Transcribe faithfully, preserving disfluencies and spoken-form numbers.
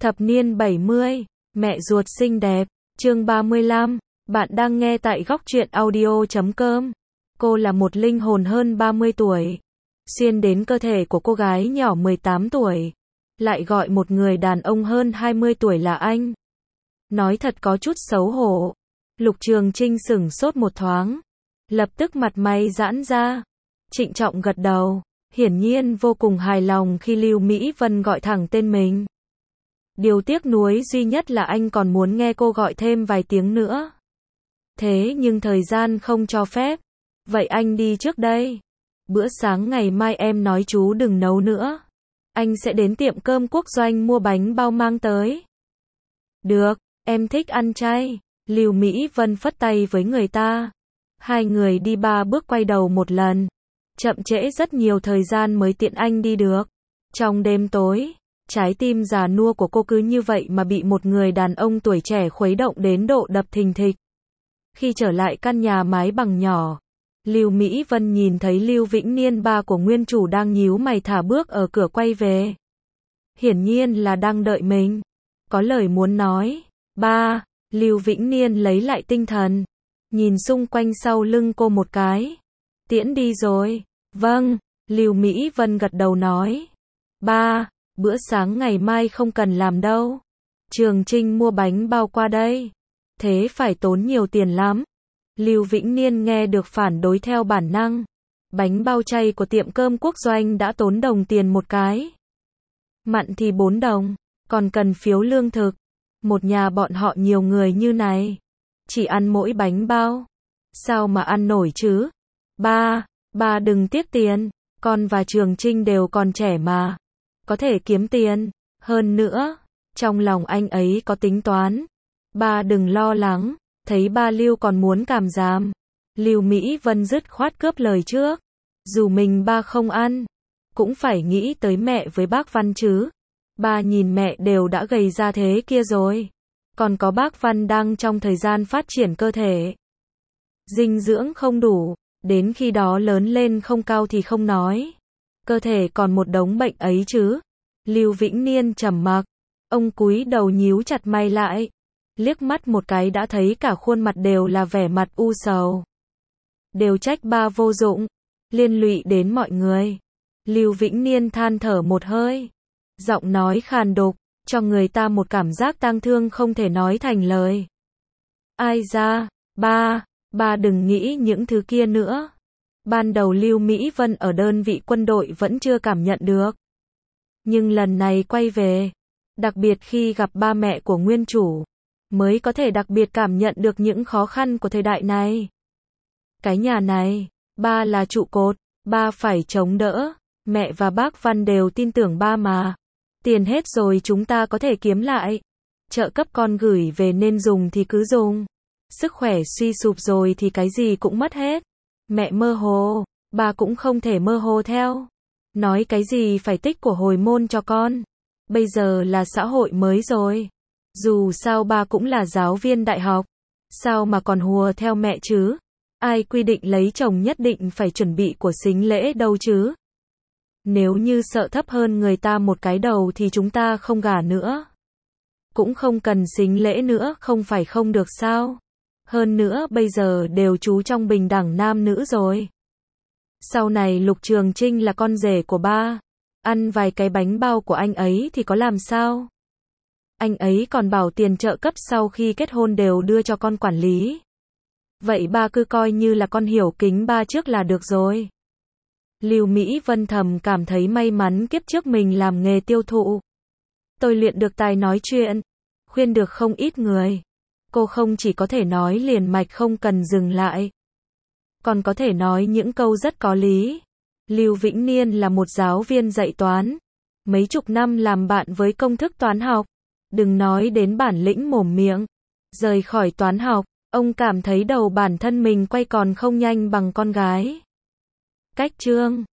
Thập niên bảy mươi, mẹ ruột xinh đẹp, chương ba mươi lăm, bạn đang nghe tại góc truyện audio chấm com. Cô là một linh hồn hơn ba mươi tuổi, xuyên đến cơ thể của cô gái nhỏ mười tám tuổi, lại gọi một người đàn ông hơn hai mươi tuổi là anh. Nói thật có chút xấu hổ. Lục Trường Trinh sửng sốt một thoáng, lập tức mặt mày giãn ra, trịnh trọng gật đầu, hiển nhiên vô cùng hài lòng khi Lưu Mỹ Vân gọi thẳng tên mình. Điều tiếc nuối duy nhất là anh còn muốn nghe cô gọi thêm vài tiếng nữa. Thế nhưng thời gian không cho phép. Vậy anh đi trước đây. Bữa sáng ngày mai em nói chú đừng nấu nữa. Anh sẽ đến tiệm cơm Quốc Doanh mua bánh bao mang tới. Được, em thích ăn chay. Lưu Mỹ Vân phất tay với người ta. Hai người đi ba bước quay đầu một lần. Chậm trễ rất nhiều thời gian mới tiện anh đi được. Trong đêm tối, trái tim già nua của cô cứ như vậy mà bị một người đàn ông tuổi trẻ khuấy động đến độ đập thình thịch. Khi trở lại căn nhà mái bằng nhỏ, Lưu Mỹ Vân nhìn thấy Lưu Vĩnh Niên, ba của nguyên chủ, đang nhíu mày thả bước ở cửa quay về. Hiển nhiên là đang đợi mình. Có lời muốn nói. Ba, Lưu Vĩnh Niên lấy lại tinh thần, nhìn xung quanh sau lưng cô một cái. Tiễn đi rồi. Vâng, Lưu Mỹ Vân gật đầu nói. Ba, bữa sáng ngày mai không cần làm đâu. Trường Trinh mua bánh bao qua đây. Thế phải tốn nhiều tiền lắm. Lưu Vĩnh Niên nghe được phản đối theo bản năng. Bánh bao chay của tiệm cơm Quốc Doanh đã tốn đồng tiền một cái. Mặn thì bốn đồng, còn cần phiếu lương thực. Một nhà bọn họ nhiều người như này, chỉ ăn mỗi bánh bao, sao mà ăn nổi chứ? Ba, ba đừng tiếc tiền, con và Trường Trinh đều còn trẻ mà, có thể kiếm tiền. Hơn nữa, trong lòng anh ấy có tính toán. Ba đừng lo lắng. Thấy ba Lưu còn muốn cảm giảm, Lưu Mỹ Vân dứt khoát cướp lời trước. Dù mình ba không ăn, cũng phải nghĩ tới mẹ với bác Văn chứ. Ba nhìn mẹ đều đã gầy ra thế kia rồi, còn có bác Văn đang trong thời gian phát triển cơ thể, dinh dưỡng không đủ, đến khi đó lớn lên không cao thì không nói, cơ thể còn một đống bệnh ấy chứ. Lưu Vĩnh Niên trầm mặc, ông cúi đầu nhíu chặt mày lại, liếc mắt một cái đã thấy cả khuôn mặt đều là vẻ mặt u sầu. Đều trách ba vô dụng, liên lụy đến mọi người. Lưu Vĩnh Niên than thở một hơi, giọng nói khàn đục, cho người ta một cảm giác tang thương không thể nói thành lời. Ai ra, ba, ba đừng nghĩ những thứ kia nữa. Ban đầu Lưu Mỹ Vân ở đơn vị quân đội vẫn chưa cảm nhận được. Nhưng lần này quay về, đặc biệt khi gặp ba mẹ của nguyên chủ, mới có thể đặc biệt cảm nhận được những khó khăn của thời đại này. Cái nhà này, ba là trụ cột, ba phải chống đỡ. Mẹ và bác Văn đều tin tưởng ba mà. Tiền hết rồi chúng ta có thể kiếm lại. Trợ cấp con gửi về nên dùng thì cứ dùng. Sức khỏe suy sụp rồi thì cái gì cũng mất hết. Mẹ mơ hồ, ba cũng không thể mơ hồ theo. Nói cái gì phải tích của hồi môn cho con. Bây giờ là xã hội mới rồi. Dù sao ba cũng là giáo viên đại học. Sao mà còn hùa theo mẹ chứ? Ai quy định lấy chồng nhất định phải chuẩn bị của sính lễ đâu chứ? Nếu như sợ thấp hơn người ta một cái đầu thì chúng ta không gả nữa. Cũng không cần sính lễ nữa, không phải không được sao? Hơn nữa bây giờ đều chú trong bình đẳng nam nữ rồi. Sau này Lục Trường Trinh là con rể của ba. Ăn vài cái bánh bao của anh ấy thì có làm sao? Anh ấy còn bảo tiền trợ cấp sau khi kết hôn đều đưa cho con quản lý. Vậy ba cứ coi như là con hiểu kính ba trước là được rồi. Lưu Mỹ Vân thầm cảm thấy may mắn kiếp trước mình làm nghề tiêu thụ. Tôi luyện được tài nói chuyện, khuyên được không ít người. Cô không chỉ có thể nói liền mạch không cần dừng lại, còn có thể nói những câu rất có lý. Lưu Vĩnh Niên là một giáo viên dạy toán, mấy chục năm làm bạn với công thức toán học. Đừng nói đến bản lĩnh mồm miệng. Rời khỏi toán học, ông cảm thấy đầu bản thân mình quay còn không nhanh bằng con gái. Cách chương